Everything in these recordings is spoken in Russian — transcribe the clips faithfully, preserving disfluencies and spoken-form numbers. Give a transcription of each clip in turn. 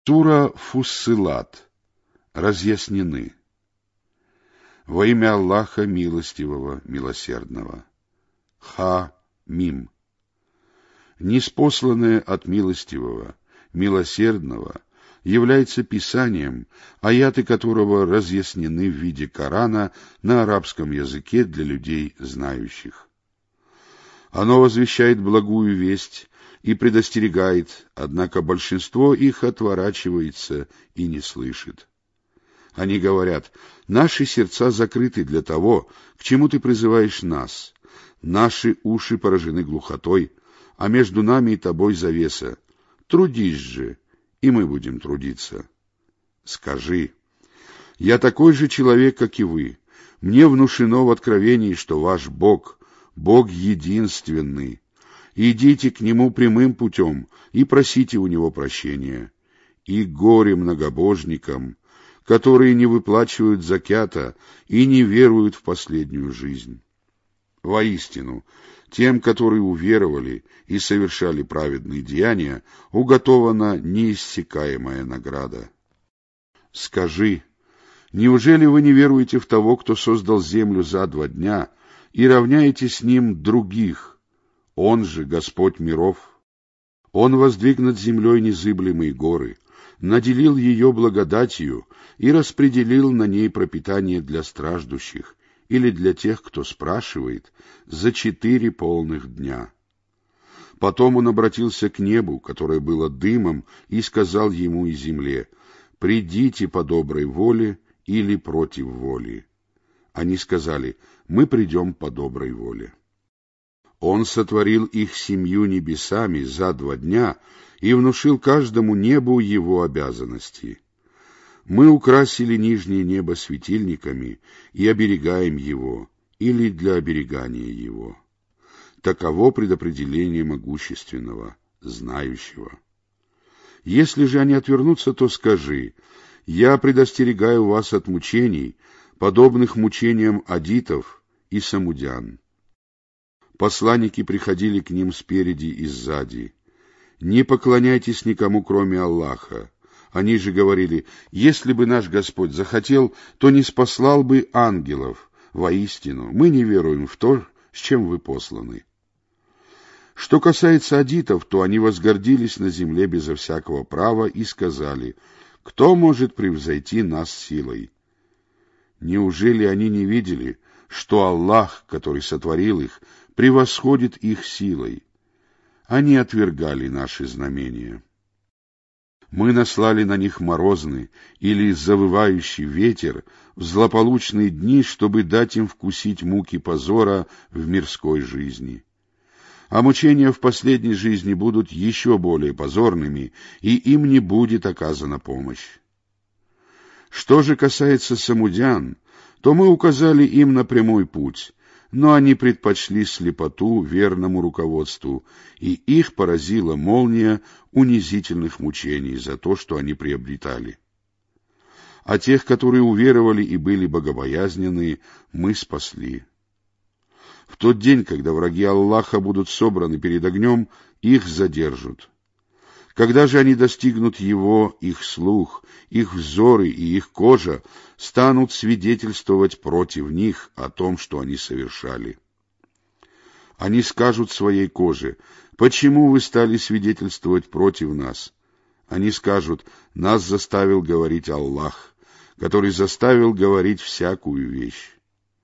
Сура Фуссилат. Разъяснены. Во имя Аллаха Милостивого, Милосердного. Ха-Мим. Ниспосланное от Милостивого, Милосердного является Писанием, аяты которого разъяснены в виде Корана на арабском языке для людей знающих. Оно возвещает благую весть и предостерегает, однако большинство их отворачивается и не слышит. Они говорят: наши сердца закрыты для того, к чему ты призываешь нас, наши уши поражены глухотой, а между нами и тобой завеса. Трудись же, и мы будем трудиться. Скажи: я такой же человек, как и вы. Мне внушено в откровении, что ваш Бог — Бог единственный. Идите к Нему прямым путем и просите у Него прощения. И горе многобожникам, которые не выплачивают закята и не веруют в последнюю жизнь. Воистину, тем, которые уверовали и совершали праведные деяния, уготована неиссякаемая награда. Скажи: неужели вы не веруете в того, кто создал землю за два дня, и равняете с Ним других? Он же Господь миров. Он воздвиг над землей незыблемые горы, наделил ее благодатью и распределил на ней пропитание для страждущих или для тех, кто спрашивает, за четыре полных дня. Потом он обратился к небу, которое было дымом, и сказал ему и земле: «Придите по доброй воле или против воли». Они сказали: «Мы придем по доброй воле». Он сотворил их семью небесами за два дня и внушил каждому небу его обязанности. Мы украсили нижнее небо светильниками и оберегаем его, или для оберегания его. Таково предопределение могущественного, знающего. Если же они отвернутся, то скажи: я предостерегаю вас от мучений, подобных мучениям адитов и самудян. Посланники приходили к ним спереди и сзади. Не поклоняйтесь никому, кроме Аллаха. Они же говорили: если бы наш Господь захотел, то не спаслал бы ангелов. Воистину, мы не веруем в то, с чем вы посланы. Что касается адитов, то они возгордились на земле безо всякого права и сказали: кто может превзойти нас силой? Неужели они не видели, что Аллах, который сотворил их, превосходит их силой? Они отвергали наши знамения. Мы наслали на них морозный или завывающий ветер в злополучные дни, чтобы дать им вкусить муки позора в мирской жизни. А мучения в последней жизни будут еще более позорными, и им не будет оказана помощь. Что же касается самудян, то мы указали им на прямой путь, но они предпочли слепоту верному руководству, и их поразила молния унизительных мучений за то, что они приобретали. А тех, которые уверовали и были богобоязненны, мы спасли. В тот день, когда враги Аллаха будут собраны перед огнем, их задержат. Когда же они достигнут его, их слух, их взоры и их кожа станут свидетельствовать против них о том, что они совершали. Они скажут своей коже: почему вы стали свидетельствовать против нас? Они скажут: нас заставил говорить Аллах, который заставил говорить всякую вещь.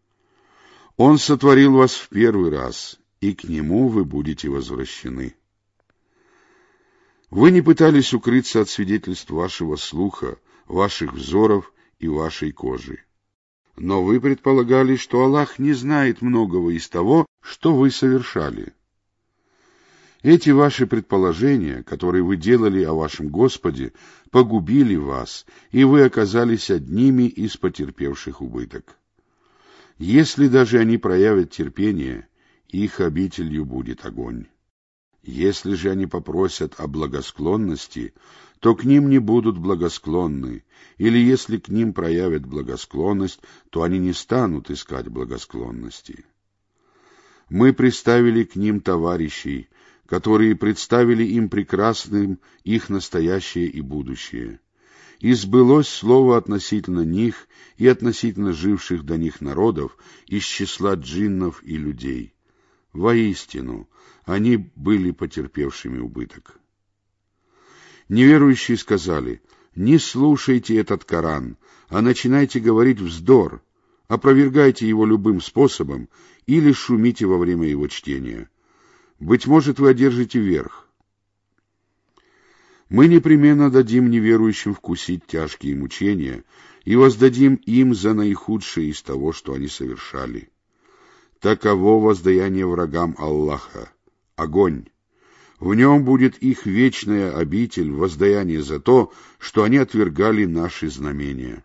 Он сотворил вас в первый раз, и к нему вы будете возвращены. Вы не пытались укрыться от свидетельств вашего слуха, ваших взоров и вашей кожи. Но вы предполагали, что Аллах не знает многого из того, что вы совершали. Эти ваши предположения, которые вы делали о вашем Господе, погубили вас, и вы оказались одними из потерпевших убыток. Если даже они проявят терпение, их обителью будет огонь. Если же они попросят о благосклонности, то к ним не будут благосклонны, или если к ним проявят благосклонность, то они не станут искать благосклонности. Мы приставили к ним товарищей, которые представили им прекрасным их настоящее и будущее. И сбылось слово относительно них и относительно живших до них народов из числа джиннов и людей. Воистину, они были потерпевшими убыток. Неверующие сказали: «Не слушайте этот Коран, а начинайте говорить вздор, опровергайте его любым способом или шумите во время его чтения. Быть может, вы одержите верх». Мы непременно дадим неверующим вкусить тяжкие мучения и воздадим им за наихудшее из того, что они совершали. Таково воздаяние врагам Аллаха — огонь. В нем будет их вечная обитель, воздаяние за то, что они отвергали наши знамения.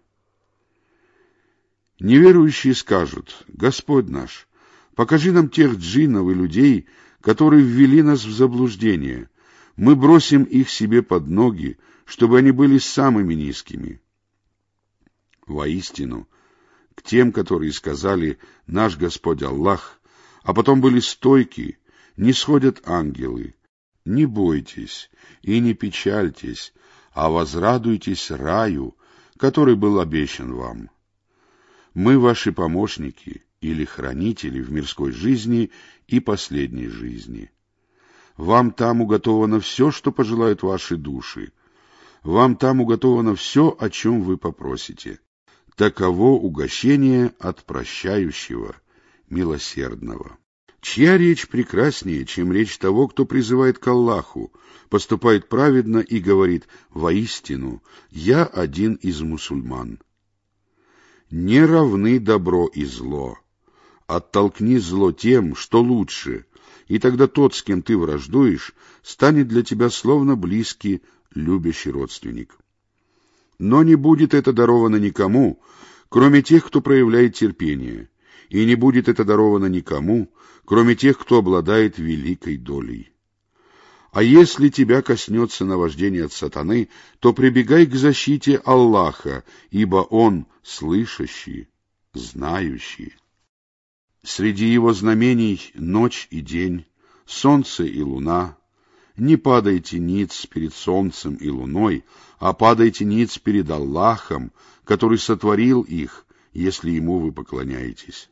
Неверующие скажут: «Господь наш, покажи нам тех джиннов и людей, которые ввели нас в заблуждение. Мы бросим их себе под ноги, чтобы они были самыми низкими». Воистину, к тем, которые сказали «Наш Господь Аллах», а потом были стойки, не сходят ангелы. Не бойтесь и не печальтесь, а возрадуйтесь раю, который был обещан вам. Мы ваши помощники или хранители в мирской жизни и последней жизни. Вам там уготовано все, что пожелают ваши души. Вам там уготовано все, о чем вы попросите. Таково угощение от прощающего, милосердного. Чья речь прекраснее, чем речь того, кто призывает к Аллаху, поступает праведно и говорит: «Воистину, я один из мусульман». Не равны добро и зло. Оттолкни зло тем, что лучше, и тогда тот, с кем ты враждуешь, станет для тебя словно близкий, любящий родственник. Но не будет это даровано никому, кроме тех, кто проявляет терпение, и не будет это даровано никому, кроме тех, кто обладает великой долей. А если тебя коснется наваждение от сатаны, то прибегай к защите Аллаха, ибо Он слышащий, знающий. Среди его знамений ночь и день, солнце и луна. Не падайте ниц перед солнцем и луной, а падайте ниц перед Аллахом, который сотворил их, если ему вы поклоняетесь.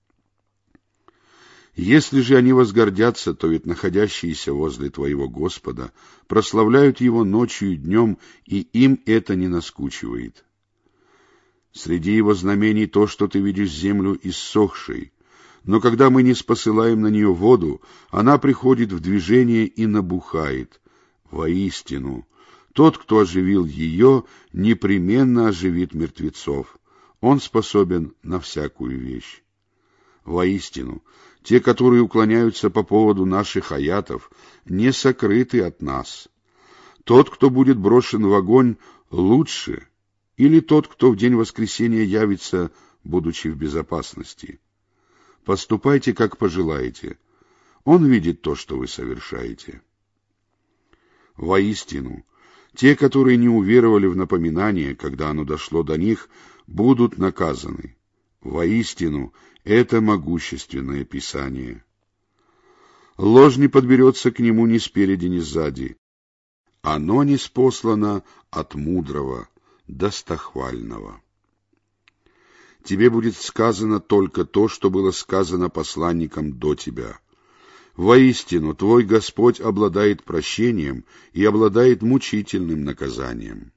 Если же они возгордятся, то ведь находящиеся возле твоего Господа прославляют его ночью и днем, и им это не наскучивает. Среди его знамений то, что ты видишь землю иссохшей, но когда мы не спосылаем на нее воду, она приходит в движение и набухает. Воистину, тот, кто оживил ее, непременно оживит мертвецов. Он способен на всякую вещь. Воистину, те, которые уклоняются по поводу наших аятов, не сокрыты от нас. Тот, кто будет брошен в огонь, лучше, или тот, кто в день воскресения явится, будучи в безопасности. Поступайте, как пожелаете. Он видит то, что вы совершаете. Воистину, те, которые не уверовали в напоминание, когда оно дошло до них, будут наказаны. Воистину, это могущественное Писание. Ложь не подберется к нему ни спереди, ни сзади. Оно ниспослано от мудрого, достохвального. Тебе будет сказано только то, что было сказано посланникам до тебя. Воистину, твой Господь обладает прощением и обладает мучительным наказанием.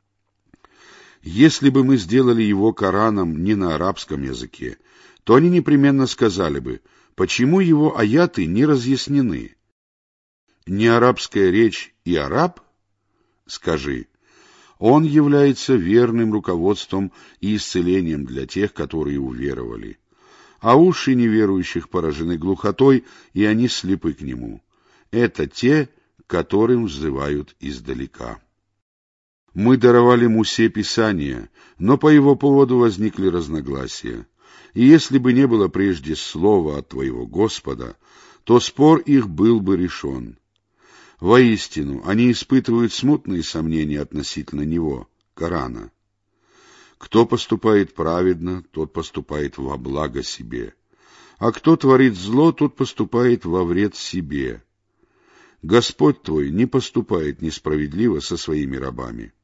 Если бы мы сделали его Кораном не на арабском языке, то они непременно сказали бы: почему его аяты не разъяснены? Не арабская речь и араб? Скажи: он является верным руководством и исцелением для тех, которые уверовали. А уши неверующих поражены глухотой, и они слепы к нему. Это те, которым взывают издалека. Мы даровали Мусе Писание, но по его поводу возникли разногласия. И если бы не было прежде слова от твоего Господа, то спор их был бы решен. Воистину, они испытывают смутные сомнения относительно него, Корана. Кто поступает праведно, тот поступает во благо себе, а кто творит зло, тот поступает во вред себе. Господь твой не поступает несправедливо со своими рабами.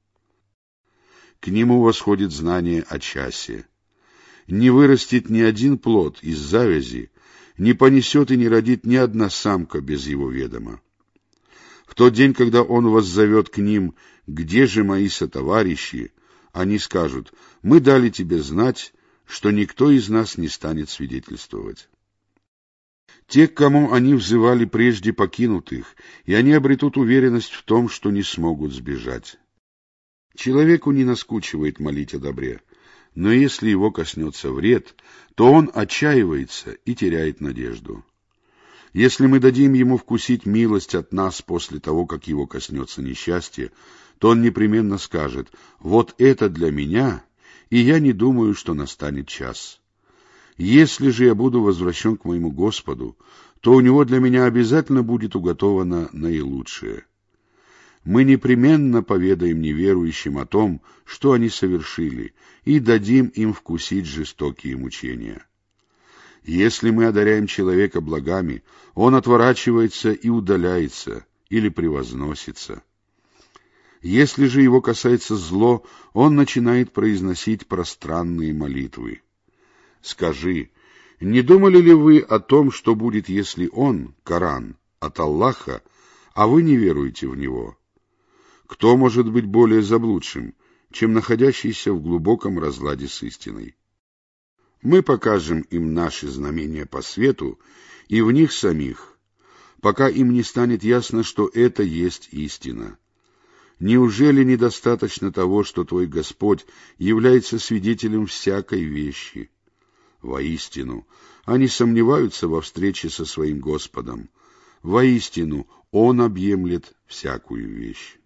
К нему восходит знание о часе. Не вырастет ни один плод из завязи, не понесет и не родит ни одна самка без его ведома. В тот день, когда он воззовет к ним: «Где же мои сотоварищи?», они скажут: «Мы дали тебе знать, что никто из нас не станет свидетельствовать». Те, к кому они взывали прежде, покинут их, и они обретут уверенность в том, что не смогут сбежать. Человеку не наскучивает молить о добре, но если его коснется вред, то он отчаивается и теряет надежду. Если мы дадим ему вкусить милость от нас после того, как его коснется несчастье, то он непременно скажет: «Вот это для меня, и я не думаю, что настанет час». Если же я буду возвращен к моему Господу, то у него для меня обязательно будет уготовано наилучшее. Мы непременно поведаем неверующим о том, что они совершили, и дадим им вкусить жестокие мучения. Если мы одаряем человека благами, он отворачивается и удаляется, или превозносится. Если же его касается зло, он начинает произносить пространные молитвы. Скажи, не думали ли вы о том, что будет, если он, Коран, от Аллаха, а вы не веруете в него? Кто может быть более заблудшим, чем находящийся в глубоком разладе с истиной? Мы покажем им наши знамения по свету и в них самих, пока им не станет ясно, что это есть истина. Неужели недостаточно того, что твой Господь является свидетелем всякой вещи? Воистину, они сомневаются во встрече со своим Господом. Воистину, Он объемлет всякую вещь.